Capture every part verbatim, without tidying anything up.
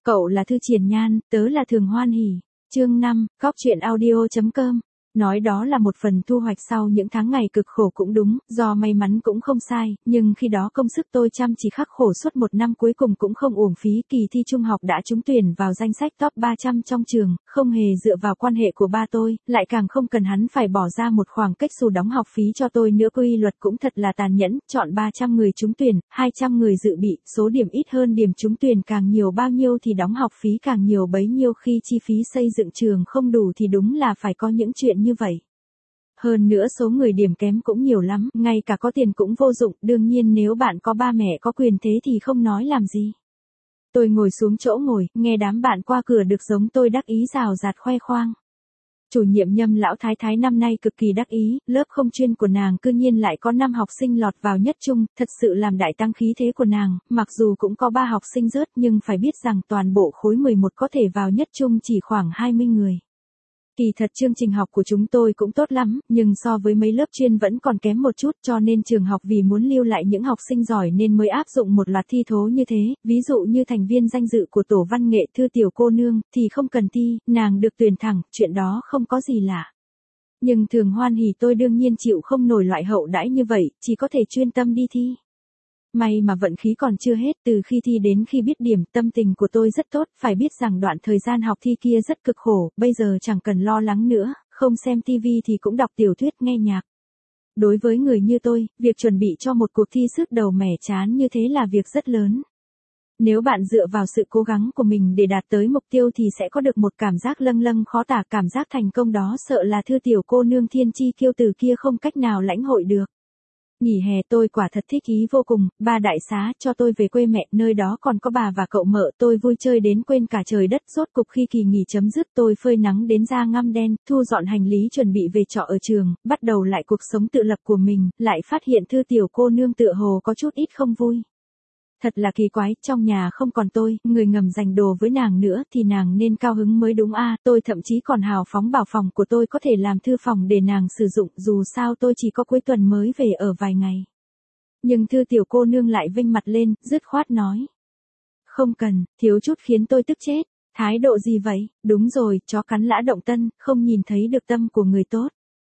Cậu là Thư Triển Nhan, tớ là Thường Hoan Hỉ. Chương năm, góc truyện audio chấm com. Nói đó là một phần thu hoạch sau những tháng ngày cực khổ cũng đúng, do may mắn cũng không sai, nhưng khi đó công sức tôi chăm chỉ khắc khổ suốt một năm cuối cùng cũng không uổng phí. Kỳ thi trung học đã trúng tuyển vào danh sách top ba trăm trong trường, không hề dựa vào quan hệ của ba tôi, lại càng không cần hắn phải bỏ ra một khoản cách xù đóng học phí cho tôi nữa. Quy luật cũng thật là tàn nhẫn, chọn ba trăm người trúng tuyển, hai trăm người dự bị, số điểm ít hơn điểm trúng tuyển càng nhiều bao nhiêu thì đóng học phí càng nhiều bấy nhiêu. Khi chi phí xây dựng trường không đủ thì đúng là phải có những chuyện như vậy. Hơn nữa số người điểm kém cũng nhiều lắm, ngay cả có tiền cũng vô dụng, đương nhiên nếu bạn có ba mẹ có quyền thế thì không nói làm gì. Tôi ngồi xuống chỗ ngồi, nghe đám bạn qua cửa được giống tôi đắc ý rào rạt khoe khoang. Chủ nhiệm Nhâm lão thái thái năm nay cực kỳ đắc ý, lớp không chuyên của nàng cư nhiên lại có năm học sinh lọt vào nhất trung, thật sự làm đại tăng khí thế của nàng, mặc dù cũng có ba học sinh rớt nhưng phải biết rằng toàn bộ khối mười một có thể vào nhất trung chỉ khoảng hai mươi người. Kỳ thật chương trình học của chúng tôi cũng tốt lắm, nhưng so với mấy lớp chuyên vẫn còn kém một chút, cho nên trường học vì muốn lưu lại những học sinh giỏi nên mới áp dụng một loạt thi thố như thế, ví dụ như thành viên danh dự của tổ văn nghệ Thư tiểu cô nương, thì không cần thi, nàng được tuyển thẳng, chuyện đó không có gì lạ. Nhưng Thường Hoan Hỉ tôi đương nhiên chịu không nổi loại hậu đãi như vậy, chỉ có thể chuyên tâm đi thi. May mà vận khí còn chưa hết, từ khi thi đến khi biết điểm, tâm tình của tôi rất tốt, phải biết rằng đoạn thời gian học thi kia rất cực khổ, bây giờ chẳng cần lo lắng nữa, không xem tivi thì cũng đọc tiểu thuyết nghe nhạc. Đối với người như tôi, việc chuẩn bị cho một cuộc thi sứt đầu mẻ trán như thế là việc rất lớn. Nếu bạn dựa vào sự cố gắng của mình để đạt tới mục tiêu thì sẽ có được một cảm giác lâng lâng khó tả, cảm giác thành công đó sợ là Thư tiểu cô nương thiên chi kiêu tử kia không cách nào lãnh hội được. Nghỉ hè tôi quả thật thích ý vô cùng, ba đại xá cho tôi về quê mẹ, nơi đó còn có bà và cậu mợ, tôi vui chơi đến quên cả trời đất. Rốt cục khi kỳ nghỉ chấm dứt tôi phơi nắng đến da ngăm đen, thu dọn hành lý chuẩn bị về trọ ở trường, bắt đầu lại cuộc sống tự lập của mình, lại phát hiện Thư tiểu cô nương tựa hồ có chút ít không vui. Thật là kỳ quái, trong nhà không còn tôi, người ngầm giành đồ với nàng nữa, thì nàng nên cao hứng mới đúng a. Tôi thậm chí còn hào phóng bảo phòng của tôi có thể làm thư phòng để nàng sử dụng, dù sao tôi chỉ có cuối tuần mới về ở vài ngày. Nhưng Thư tiểu cô nương lại vênh mặt lên, dứt khoát nói. Không cần, thiếu chút khiến tôi tức chết. Thái độ gì vậy? Đúng rồi, chó cắn lã động tân, không nhìn thấy được tâm của người tốt.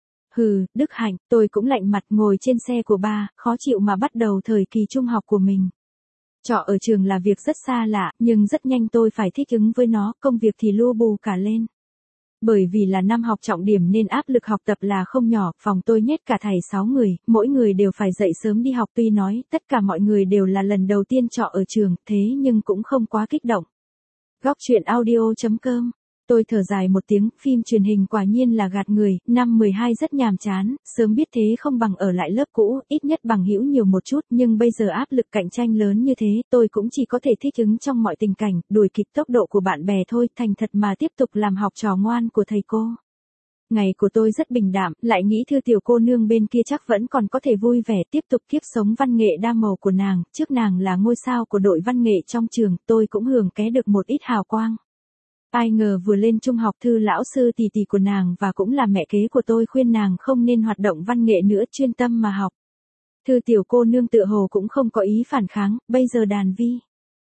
Hừ, Đức Hạnh, tôi cũng lạnh mặt ngồi trên xe của ba, khó chịu mà bắt đầu thời kỳ trung học của mình. Trọ ở trường là việc rất xa lạ, nhưng rất nhanh tôi phải thích ứng với nó, công việc thì lu bù cả lên. Bởi vì là năm học trọng điểm nên áp lực học tập là không nhỏ, phòng tôi nhét cả thầy sáu người, mỗi người đều phải dậy sớm đi học. Tuy nói, tất cả mọi người đều là lần đầu tiên trọ ở trường, thế nhưng cũng không quá kích động. Góc truyện audio chấm com. Tôi thở dài một tiếng, phim truyền hình quả nhiên là gạt người, năm mười hai rất nhàm chán, sớm biết thế không bằng ở lại lớp cũ, ít nhất bằng hữu nhiều một chút, nhưng bây giờ áp lực cạnh tranh lớn như thế, tôi cũng chỉ có thể thích ứng trong mọi tình cảnh, đuổi kịp tốc độ của bạn bè thôi, thành thật mà tiếp tục làm học trò ngoan của thầy cô. Ngày của tôi rất bình đạm, lại nghĩ Thư tiểu cô nương bên kia chắc vẫn còn có thể vui vẻ tiếp tục kiếp sống văn nghệ đa màu của nàng, trước nàng là ngôi sao của đội văn nghệ trong trường, tôi cũng hưởng ké được một ít hào quang. Ai ngờ vừa lên trung học Thư lão sư tỷ tỷ của nàng và cũng là mẹ kế của tôi khuyên nàng không nên hoạt động văn nghệ nữa, chuyên tâm mà học. Thư tiểu cô nương tựa hồ cũng không có ý phản kháng, bây giờ đàn vi.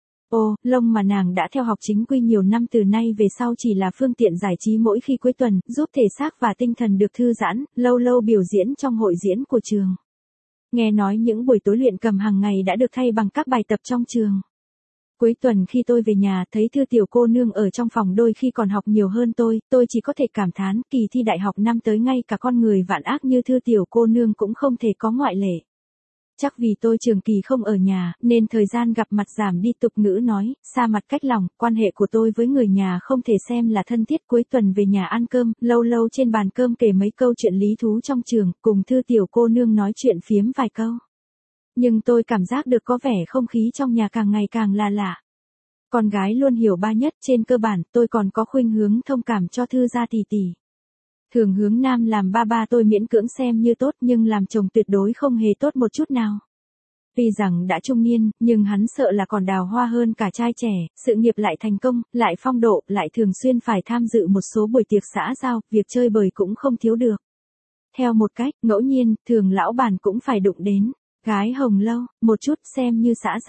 Ô, lông mà nàng đã theo học chính quy nhiều năm, từ nay về sau chỉ là phương tiện giải trí mỗi khi cuối tuần, giúp thể xác và tinh thần được thư giãn, lâu lâu biểu diễn trong hội diễn của trường. Nghe nói những buổi tối luyện cầm hàng ngày đã được thay bằng các bài tập trong trường. Cuối tuần khi tôi về nhà, thấy Thư tiểu cô nương ở trong phòng đôi khi còn học nhiều hơn tôi, tôi chỉ có thể cảm thán, kỳ thi đại học năm tới ngay cả con người vạn ác như Thư tiểu cô nương cũng không thể có ngoại lệ. Chắc vì tôi trường kỳ không ở nhà, nên thời gian gặp mặt giảm đi. Tục ngữ nói, xa mặt cách lòng, quan hệ của tôi với người nhà không thể xem là thân thiết. Cuối tuần về nhà ăn cơm, lâu lâu trên bàn cơm kể mấy câu chuyện lý thú trong trường, cùng Thư tiểu cô nương nói chuyện phiếm vài câu. Nhưng tôi cảm giác được có vẻ không khí trong nhà càng ngày càng là lạ. Con gái luôn hiểu ba nhất, trên cơ bản tôi còn có khuynh hướng thông cảm cho Thư gia tỷ tỷ. Thường hướng nam làm ba ba tôi miễn cưỡng xem như tốt, nhưng làm chồng tuyệt đối không hề tốt một chút nào. Tuy rằng đã trung niên, nhưng hắn sợ là còn đào hoa hơn cả trai trẻ, sự nghiệp lại thành công, lại phong độ, lại thường xuyên phải tham dự một số buổi tiệc xã giao, việc chơi bời cũng không thiếu được. Theo một cách, ngẫu nhiên, thường lão bản cũng phải đụng đến. Gái hồng lâu, một chút xem như xã giao.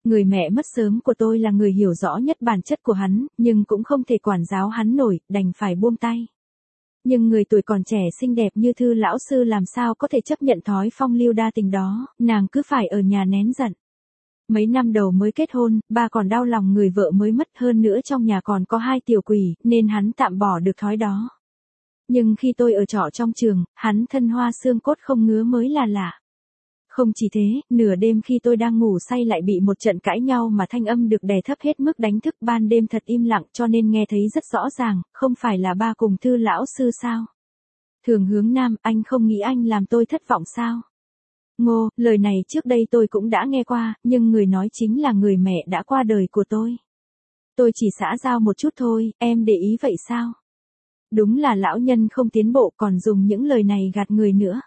Người mẹ mất sớm của tôi là người hiểu rõ nhất bản chất của hắn, nhưng cũng không thể quản giáo hắn nổi, đành phải buông tay. Nhưng người tuổi còn trẻ xinh đẹp như Thư lão sư làm sao có thể chấp nhận thói phong lưu đa tình đó, nàng cứ phải ở nhà nén giận. Mấy năm đầu mới kết hôn, ba còn đau lòng người vợ mới mất, hơn nữa trong nhà còn có hai tiểu quỷ, nên hắn tạm bỏ được thói đó. Nhưng khi tôi ở trọ trong trường, hắn thân hoa xương cốt không ngứa mới là lạ. Không chỉ thế, nửa đêm khi tôi đang ngủ say lại bị một trận cãi nhau mà thanh âm được đè thấp hết mức đánh thức, ban đêm thật im lặng cho nên nghe thấy rất rõ ràng, không phải là ba cùng Thư lão sư sao? Thường Hướng Nam, anh không nghĩ anh làm tôi thất vọng sao? Ngô, lời này trước đây tôi cũng đã nghe qua, nhưng người nói chính là người mẹ đã qua đời của tôi. Tôi chỉ xã giao một chút thôi, em để ý vậy sao? Đúng là lão nhân không tiến bộ còn dùng những lời này gạt người nữa.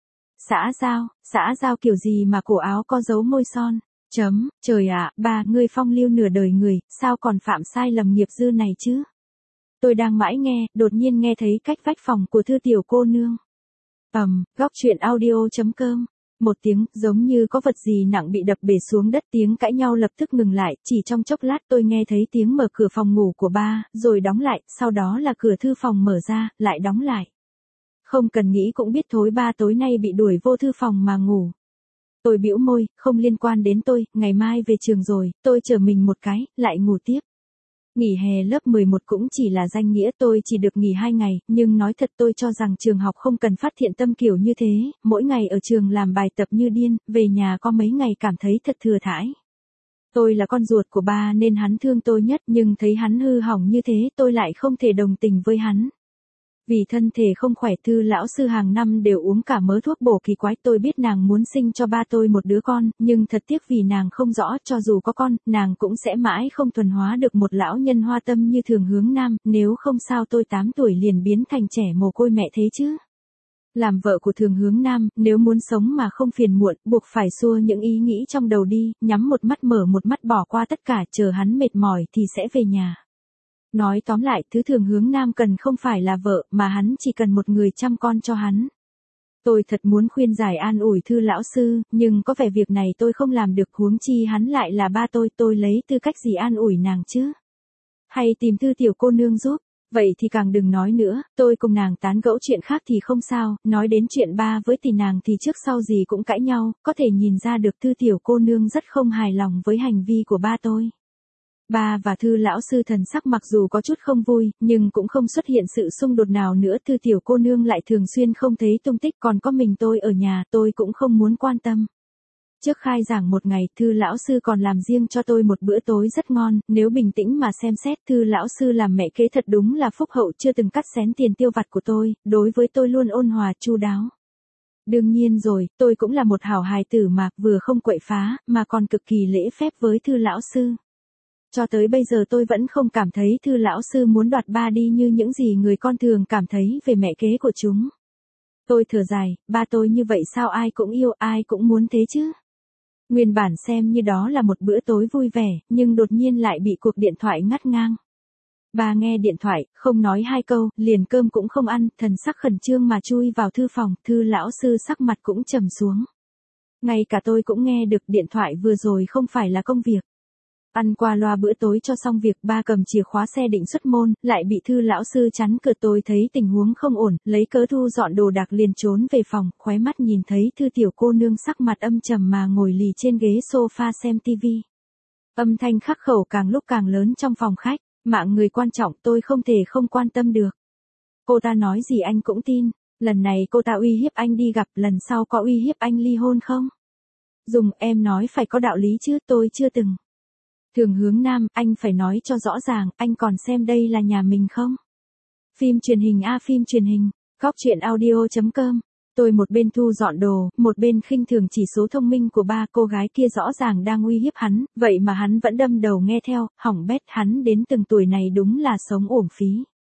Xã giao, xã giao kiểu gì mà cổ áo có dấu môi son, chấm, trời ạ, bà, ngươi phong lưu nửa đời người, sao còn phạm sai lầm nghiệp dư này chứ? Tôi đang mãi nghe, đột nhiên nghe thấy cách vách phòng của Thư tiểu cô nương. Ầm, um, góc chuyện audio chấm com. Một tiếng, giống như có vật gì nặng bị đập bể xuống đất, tiếng cãi nhau lập tức ngừng lại, chỉ trong chốc lát tôi nghe thấy tiếng mở cửa phòng ngủ của ba, rồi đóng lại, sau đó là cửa thư phòng mở ra, lại đóng lại. Không cần nghĩ cũng biết thối ba tối nay bị đuổi vô thư phòng mà ngủ. Tôi bĩu môi, không liên quan đến tôi, ngày mai về trường rồi, tôi chở mình một cái, lại ngủ tiếp. Nghỉ hè lớp mười một cũng chỉ là danh nghĩa, tôi chỉ được nghỉ hai ngày, nhưng nói thật tôi cho rằng trường học không cần phát thiện tâm kiểu như thế, mỗi ngày ở trường làm bài tập như điên, về nhà có mấy ngày cảm thấy thật thừa thãi. Tôi là con ruột của ba nên hắn thương tôi nhất, nhưng thấy hắn hư hỏng như thế tôi lại không thể đồng tình với hắn. Vì thân thể không khỏe, Thư lão sư hàng năm đều uống cả mớ thuốc bổ kỳ quái, tôi biết nàng muốn sinh cho ba tôi một đứa con, nhưng thật tiếc vì nàng không rõ, cho dù có con, nàng cũng sẽ mãi không thuần hóa được một lão nhân hoa tâm như Thường Hướng Nam, nếu không sao tôi tám tuổi liền biến thành trẻ mồ côi mẹ thế chứ. Làm vợ của Thường Hướng Nam, nếu muốn sống mà không phiền muộn, buộc phải xua những ý nghĩ trong đầu đi, nhắm một mắt mở một mắt bỏ qua tất cả, chờ hắn mệt mỏi thì sẽ về nhà. Nói tóm lại, thứ Thường Hướng Nam cần không phải là vợ, mà hắn chỉ cần một người chăm con cho hắn. Tôi thật muốn khuyên giải an ủi Thư lão sư, nhưng có vẻ việc này tôi không làm được, huống chi hắn lại là ba tôi, tôi lấy tư cách gì an ủi nàng chứ? Hay tìm Thư tiểu cô nương giúp? Vậy thì càng đừng nói nữa, tôi cùng nàng tán gẫu chuyện khác thì không sao, nói đến chuyện ba với tỷ nàng thì trước sau gì cũng cãi nhau, có thể nhìn ra được Thư tiểu cô nương rất không hài lòng với hành vi của ba tôi. Ba và Thư lão sư thần sắc mặc dù có chút không vui, nhưng cũng không xuất hiện sự xung đột nào nữa. Thư tiểu cô nương lại thường xuyên không thấy tung tích, còn có mình tôi ở nhà, tôi cũng không muốn quan tâm. Trước khai giảng một ngày, Thư lão sư còn làm riêng cho tôi một bữa tối rất ngon, nếu bình tĩnh mà xem xét, Thư lão sư làm mẹ kế thật đúng là phúc hậu, chưa từng cắt xén tiền tiêu vặt của tôi, đối với tôi luôn ôn hòa chu đáo. Đương nhiên rồi, tôi cũng là một hảo hài tử mà, vừa không quậy phá, mà còn cực kỳ lễ phép với Thư lão sư. Cho tới bây giờ tôi vẫn không cảm thấy Thư lão sư muốn đoạt ba đi như những gì người con thường cảm thấy về mẹ kế của chúng. Tôi thở dài, ba tôi như vậy sao ai cũng yêu, ai cũng muốn thế chứ. Nguyên bản xem như đó là một bữa tối vui vẻ, nhưng đột nhiên lại bị cuộc điện thoại ngắt ngang. Ba nghe điện thoại, không nói hai câu, liền cơm cũng không ăn, thần sắc khẩn trương mà chui vào thư phòng, Thư lão sư sắc mặt cũng trầm xuống. Ngay cả tôi cũng nghe được điện thoại vừa rồi không phải là công việc. Ăn qua loa bữa tối cho xong việc, ba cầm chìa khóa xe định xuất môn, lại bị Thư lão sư chắn cửa. Tôi thấy tình huống không ổn, lấy cớ thu dọn đồ đạc liền trốn về phòng, khóe mắt nhìn thấy Thư tiểu cô nương sắc mặt âm trầm mà ngồi lì trên ghế sofa xem tivi. Âm thanh khắc khẩu càng lúc càng lớn trong phòng khách, mạng người quan trọng tôi không thể không quan tâm được. Cô ta nói gì anh cũng tin, lần này cô ta uy hiếp anh đi gặp, lần sau có uy hiếp anh ly hôn không? Dùng em nói phải có đạo lý chứ, tôi chưa từng. Thường Hướng Nam, anh phải nói cho rõ ràng, anh còn xem đây là nhà mình không? Phim truyền hình a phim truyền hình, góc chuyện audio chấm com. Tôi một bên thu dọn đồ, một bên khinh thường chỉ số thông minh của ba, cô gái kia rõ ràng đang uy hiếp hắn, vậy mà hắn vẫn đâm đầu nghe theo, hỏng bét, hắn đến từng tuổi này đúng là sống uổng phí.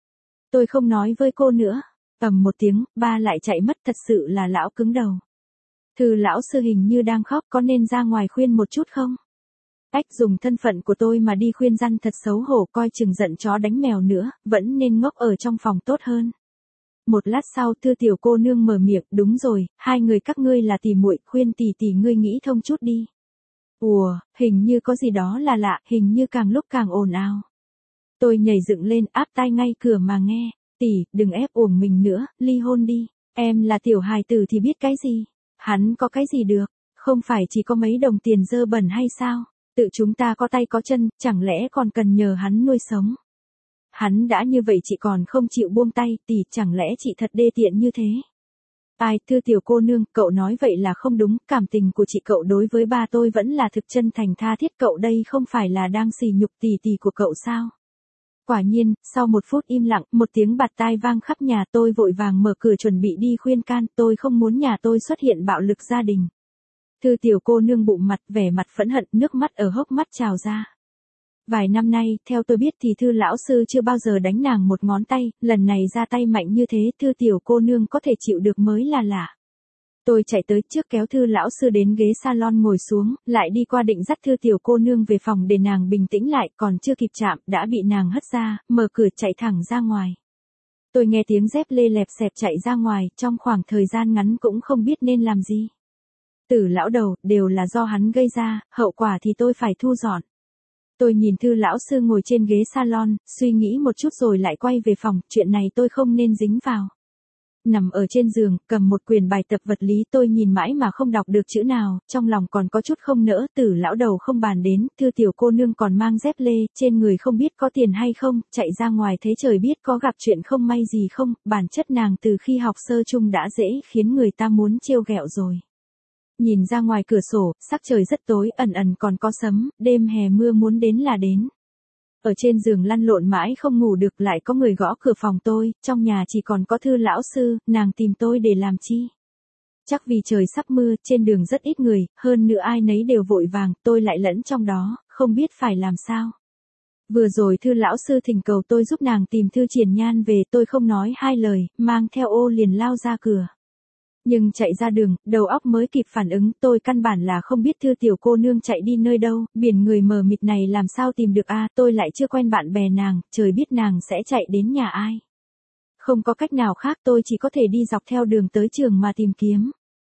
Tôi không nói với cô nữa, ầm một tiếng, ba lại chạy mất, thật sự là lão cứng đầu. Thư lão sư hình như đang khóc, có nên ra ngoài khuyên một chút không? Ách, dùng thân phận của tôi mà đi khuyên răn thật xấu hổ, coi chừng giận chó đánh mèo nữa, vẫn nên ngốc ở trong phòng tốt hơn. Một lát sau, Thư tiểu cô nương mở miệng, đúng rồi, hai người các ngươi là tỷ muội, khuyên tỷ tỷ ngươi nghĩ thông chút đi. Ủa, hình như có gì đó là lạ, hình như càng lúc càng ồn ào. Tôi nhảy dựng lên áp tai ngay cửa mà nghe. Tỷ, đừng ép uổng mình nữa, ly hôn đi. Em là tiểu hài tử thì biết cái gì. Hắn có cái gì được, không phải chỉ có mấy đồng tiền dơ bẩn hay sao? Tự chúng ta có tay có chân, chẳng lẽ còn cần nhờ hắn nuôi sống. Hắn đã như vậy chị còn không chịu buông tay, tỷ, chẳng lẽ chị thật đê tiện như thế? Ai, thưa tiểu cô nương, cậu nói vậy là không đúng, cảm tình của chị cậu đối với ba tôi vẫn là thực chân thành tha thiết, cậu đây không phải là đang sỉ nhục tỷ tỷ của cậu sao? Quả nhiên, sau một phút im lặng, một tiếng bạt tai vang khắp nhà, tôi vội vàng mở cửa chuẩn bị đi khuyên can, tôi không muốn nhà tôi xuất hiện bạo lực gia đình. Thư tiểu cô nương bụng mặt, vẻ mặt phẫn hận, nước mắt ở hốc mắt trào ra. Vài năm nay, theo tôi biết thì Thư lão sư chưa bao giờ đánh nàng một ngón tay, lần này ra tay mạnh như thế, Thư tiểu cô nương có thể chịu được mới là lạ. Tôi chạy tới trước kéo Thư lão sư đến ghế salon ngồi xuống, lại đi qua định dắt Thư tiểu cô nương về phòng để nàng bình tĩnh lại, còn chưa kịp chạm, đã bị nàng hất ra, mở cửa chạy thẳng ra ngoài. Tôi nghe tiếng dép lê lẹp xẹp chạy ra ngoài, trong khoảng thời gian ngắn cũng không biết nên làm gì. Tử lão đầu, đều là do hắn gây ra, hậu quả thì tôi phải thu dọn. Tôi nhìn Thư lão sư ngồi trên ghế salon, suy nghĩ một chút rồi lại quay về phòng, chuyện này tôi không nên dính vào. Nằm ở trên giường, cầm một quyển bài tập vật lý, tôi nhìn mãi mà không đọc được chữ nào, trong lòng còn có chút không nỡ. Tử lão đầu không bàn đến, Thư tiểu cô nương còn mang dép lê, trên người không biết có tiền hay không, chạy ra ngoài thế trời biết có gặp chuyện không may gì không, bản chất nàng từ khi học sơ chung đã dễ khiến người ta muốn trêu ghẹo rồi. Nhìn ra ngoài cửa sổ, sắc trời rất tối, ẩn ẩn còn có sấm, đêm hè mưa muốn đến là đến. Ở trên giường lăn lộn mãi không ngủ được, lại có người gõ cửa phòng tôi, trong nhà chỉ còn có Thư lão sư, nàng tìm tôi để làm chi? Chắc vì trời sắp mưa, trên đường rất ít người, hơn nữa ai nấy đều vội vàng, tôi lại lẫn trong đó, không biết phải làm sao. Vừa rồi Thư lão sư thỉnh cầu tôi giúp nàng tìm Thư Triển Nhan về, tôi không nói hai lời, mang theo ô liền lao ra cửa. Nhưng chạy ra đường, đầu óc mới kịp phản ứng, tôi căn bản là không biết Thư tiểu cô nương chạy đi nơi đâu, biển người mờ mịt này làm sao tìm được a, tôi lại chưa quen bạn bè nàng, trời biết nàng sẽ chạy đến nhà ai. Không có cách nào khác, tôi chỉ có thể đi dọc theo đường tới trường mà tìm kiếm.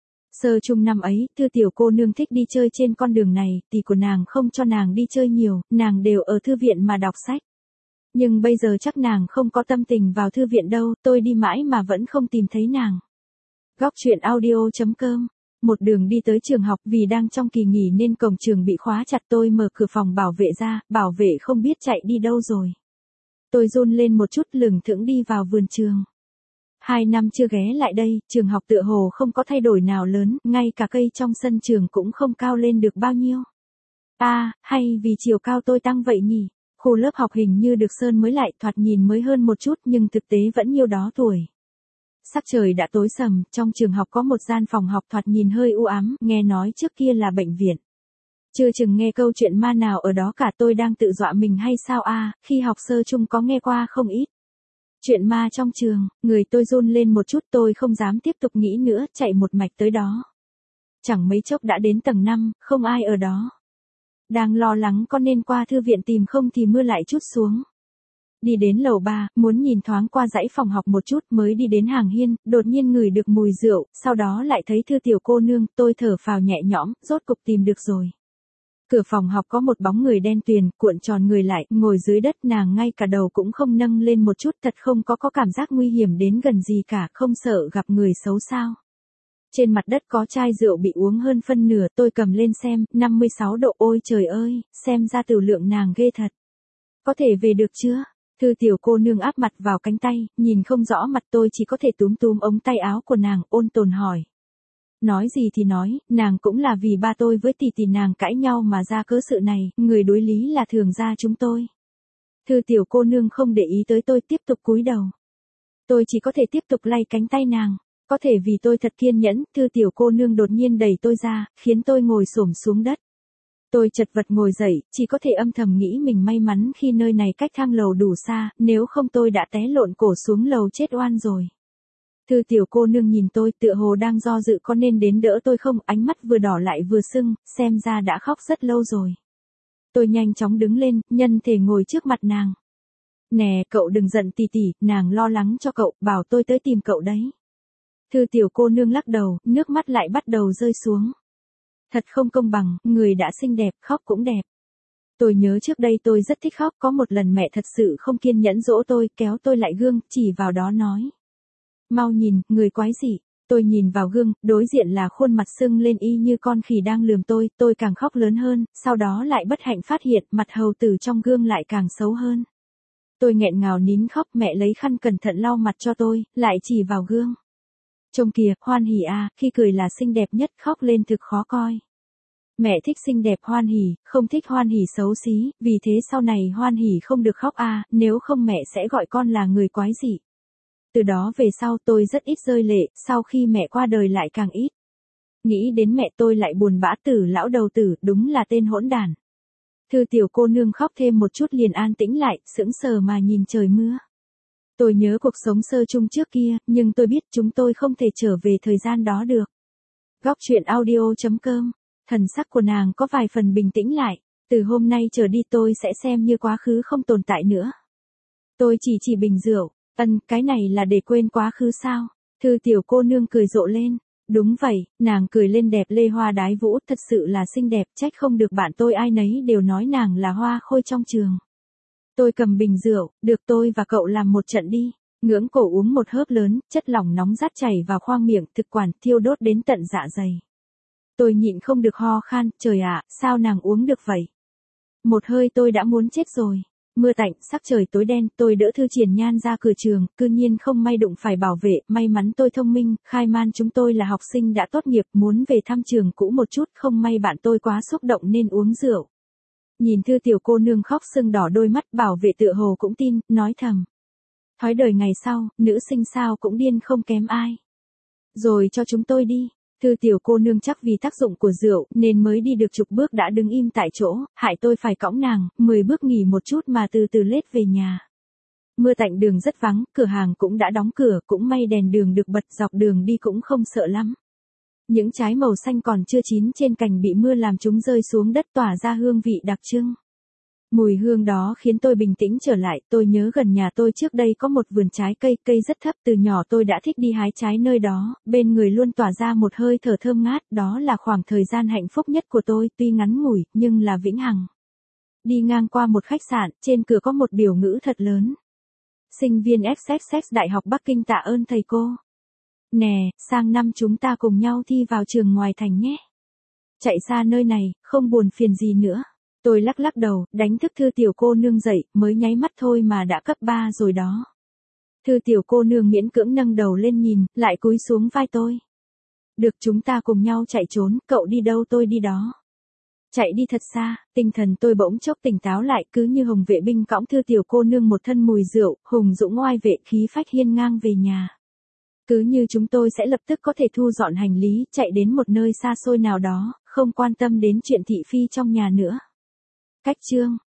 Sơ chung năm ấy, Thư tiểu cô nương thích đi chơi trên con đường này, tỷ của nàng không cho nàng đi chơi nhiều, nàng đều ở thư viện mà đọc sách. Nhưng bây giờ chắc nàng không có tâm tình vào thư viện đâu, tôi đi mãi mà vẫn không tìm thấy nàng. Góc truyện audio.com. Một đường đi tới trường học, vì đang trong kỳ nghỉ nên cổng trường bị khóa chặt, tôi mở cửa phòng bảo vệ ra, bảo vệ không biết chạy đi đâu rồi. Tôi run lên một chút lửng thững đi vào vườn trường. Hai năm chưa ghé lại đây, trường học tựa hồ không có thay đổi nào lớn, ngay cả cây trong sân trường cũng không cao lên được bao nhiêu. À, hay vì chiều cao tôi tăng vậy nhỉ? Khu lớp học hình như được sơn mới lại, thoạt nhìn mới hơn một chút nhưng thực tế vẫn nhiêu đó tuổi. Sắc trời đã tối sầm, trong trường học có một gian phòng học thoạt nhìn hơi u ám, nghe nói trước kia là bệnh viện. Chưa chừng nghe câu chuyện ma nào ở đó cả, tôi đang tự dọa mình hay sao a, à, khi học sơ chung có nghe qua không ít. Chuyện ma trong trường, người tôi run lên một chút, tôi không dám tiếp tục nghĩ nữa, chạy một mạch tới đó. Chẳng mấy chốc đã đến tầng năm, không ai ở đó. Đang lo lắng có nên qua thư viện tìm không thì mưa lại chút xuống. Đi đến lầu ba, muốn nhìn thoáng qua dãy phòng học một chút, mới đi đến hàng hiên, đột nhiên ngửi được mùi rượu, sau đó lại thấy Thư tiểu cô nương, tôi thở phào nhẹ nhõm, rốt cục tìm được rồi. Cửa phòng học có một bóng người đen tuyền, cuộn tròn người lại, ngồi dưới đất, nàng ngay cả đầu cũng không nâng lên một chút, thật không có có cảm giác nguy hiểm đến gần gì cả, không sợ gặp người xấu sao. Trên mặt đất có chai rượu bị uống hơn phân nửa, tôi cầm lên xem, năm mươi sáu độ, ôi trời ơi, xem ra tử lượng nàng ghê thật. Có thể về được chưa? Thư tiểu cô nương áp mặt vào cánh tay, nhìn không rõ mặt, tôi chỉ có thể túm túm ống tay áo của nàng, ôn tồn hỏi. Nói gì thì nói, nàng cũng là vì ba tôi với tỷ tỷ nàng cãi nhau mà ra cớ sự này, người đối lý là thường gia chúng tôi. Thư tiểu cô nương không để ý tới tôi, tiếp tục cúi đầu. Tôi chỉ có thể tiếp tục lay cánh tay nàng. Có thể vì tôi thật kiên nhẫn, Thư tiểu cô nương đột nhiên đẩy tôi ra, khiến tôi ngồi xổm xuống đất. Tôi chật vật ngồi dậy, chỉ có thể âm thầm nghĩ mình may mắn khi nơi này cách thang lầu đủ xa, nếu không tôi đã té lộn cổ xuống lầu chết oan rồi. Thư tiểu cô nương nhìn tôi, tựa hồ đang do dự có nên đến đỡ tôi không, ánh mắt vừa đỏ lại vừa sưng, xem ra đã khóc rất lâu rồi. Tôi nhanh chóng đứng lên, nhân thể ngồi trước mặt nàng. Nè, cậu đừng giận tỷ tỷ, nàng lo lắng cho cậu, bảo tôi tới tìm cậu đấy. Thư tiểu cô nương lắc đầu, nước mắt lại bắt đầu rơi xuống. Thật không công bằng, người đã xinh đẹp, khóc cũng đẹp. Tôi nhớ trước đây tôi rất thích khóc, có một lần mẹ thật sự không kiên nhẫn dỗ tôi, kéo tôi lại gương, chỉ vào đó nói. Mau nhìn, người quái dị. Tôi nhìn vào gương, đối diện là khuôn mặt sưng lên y như con khỉ đang lườm tôi, tôi càng khóc lớn hơn, sau đó lại bất hạnh phát hiện mặt hầu tử trong gương lại càng xấu hơn. Tôi nghẹn ngào nín khóc, mẹ lấy khăn cẩn thận lau mặt cho tôi, lại chỉ vào gương. Trông kìa, Hoan Hỉ à, khi cười là xinh đẹp nhất, khóc lên thực khó coi. Mẹ thích xinh đẹp Hoan Hỉ, không thích Hoan Hỉ xấu xí, vì thế sau này Hoan Hỉ không được khóc à, nếu không mẹ sẽ gọi con là người quái dị. Từ đó về sau tôi rất ít rơi lệ, sau khi mẹ qua đời lại càng ít. Nghĩ đến mẹ tôi lại buồn bã, Tử lão đầu tử, đúng là tên hỗn đản. Thư tiểu cô nương khóc thêm một chút liền an tĩnh lại, sững sờ mà nhìn trời mưa. Tôi nhớ cuộc sống sơ chung trước kia, nhưng tôi biết chúng tôi không thể trở về thời gian đó được. Góc truyện audio chấm com, thần sắc của nàng có vài phần bình tĩnh lại, từ hôm nay trở đi tôi sẽ xem như quá khứ không tồn tại nữa. Tôi chỉ chỉ bình rượu, ân, cái này là để quên quá khứ sao? Thư tiểu cô nương cười rộ lên. Đúng vậy, nàng cười lên đẹp lê hoa đái vũ, thật sự là xinh đẹp, trách không được bạn tôi ai nấy đều nói nàng là hoa khôi trong trường. Tôi cầm bình rượu, được tôi và cậu làm một trận đi. Ngưỡng cổ uống một hớp lớn, chất lỏng nóng rát chảy vào khoang miệng, thực quản thiêu đốt đến tận dạ dày. Tôi nhịn không được ho khan, trời ạ, sao nàng uống được vậy? Một hơi tôi đã muốn chết rồi. Mưa tạnh, sắc trời tối đen, tôi đỡ Thư Triển Nhan ra cửa trường, cư nhiên không may đụng phải bảo vệ, may mắn tôi thông minh, khai man chúng tôi là học sinh đã tốt nghiệp, muốn về thăm trường cũ một chút, không may bạn tôi quá xúc động nên uống rượu. Nhìn Thư tiểu cô nương khóc sưng đỏ đôi mắt, bảo vệ tựa hồ cũng tin, nói thầm. Thói đời ngày sau, nữ sinh sao cũng điên không kém ai. Rồi cho chúng tôi đi. Thư tiểu cô nương chắc vì tác dụng của rượu nên mới đi được chục bước đã đứng im tại chỗ, hại tôi phải cõng nàng, mười bước nghỉ một chút mà từ từ lết về nhà. Mưa tạnh đường rất vắng, cửa hàng cũng đã đóng cửa, cũng may đèn đường được bật, dọc đường đi cũng không sợ lắm. Những trái màu xanh còn chưa chín trên cành bị mưa làm chúng rơi xuống đất tỏa ra hương vị đặc trưng. Mùi hương đó khiến tôi bình tĩnh trở lại, tôi nhớ gần nhà tôi trước đây có một vườn trái cây, cây rất thấp, từ nhỏ tôi đã thích đi hái trái nơi đó, bên người luôn tỏa ra một hơi thở thơm ngát, đó là khoảng thời gian hạnh phúc nhất của tôi, tuy ngắn ngủi, nhưng là vĩnh hằng. Đi ngang qua một khách sạn, trên cửa có một biểu ngữ thật lớn. Sinh viên ích ích ích Đại học Bắc Kinh tạ ơn thầy cô. Nè, sang năm chúng ta cùng nhau thi vào trường ngoài thành nhé. Chạy xa nơi này, không buồn phiền gì nữa. Tôi lắc lắc đầu, đánh thức Thư tiểu cô nương dậy, mới nháy mắt thôi mà đã cấp ba rồi đó. Thư tiểu cô nương miễn cưỡng nâng đầu lên nhìn, lại cúi xuống vai tôi. Được, chúng ta cùng nhau chạy trốn, cậu đi đâu tôi đi đó. Chạy đi thật xa, tinh thần tôi bỗng chốc tỉnh táo lại, cứ như hồng vệ binh cõng Thư tiểu cô nương một thân mùi rượu, hùng dũng oai vệ, khí phách hiên ngang về nhà. Cứ như chúng tôi sẽ lập tức có thể thu dọn hành lý, chạy đến một nơi xa xôi nào đó, không quan tâm đến chuyện thị phi trong nhà nữa. Cách chương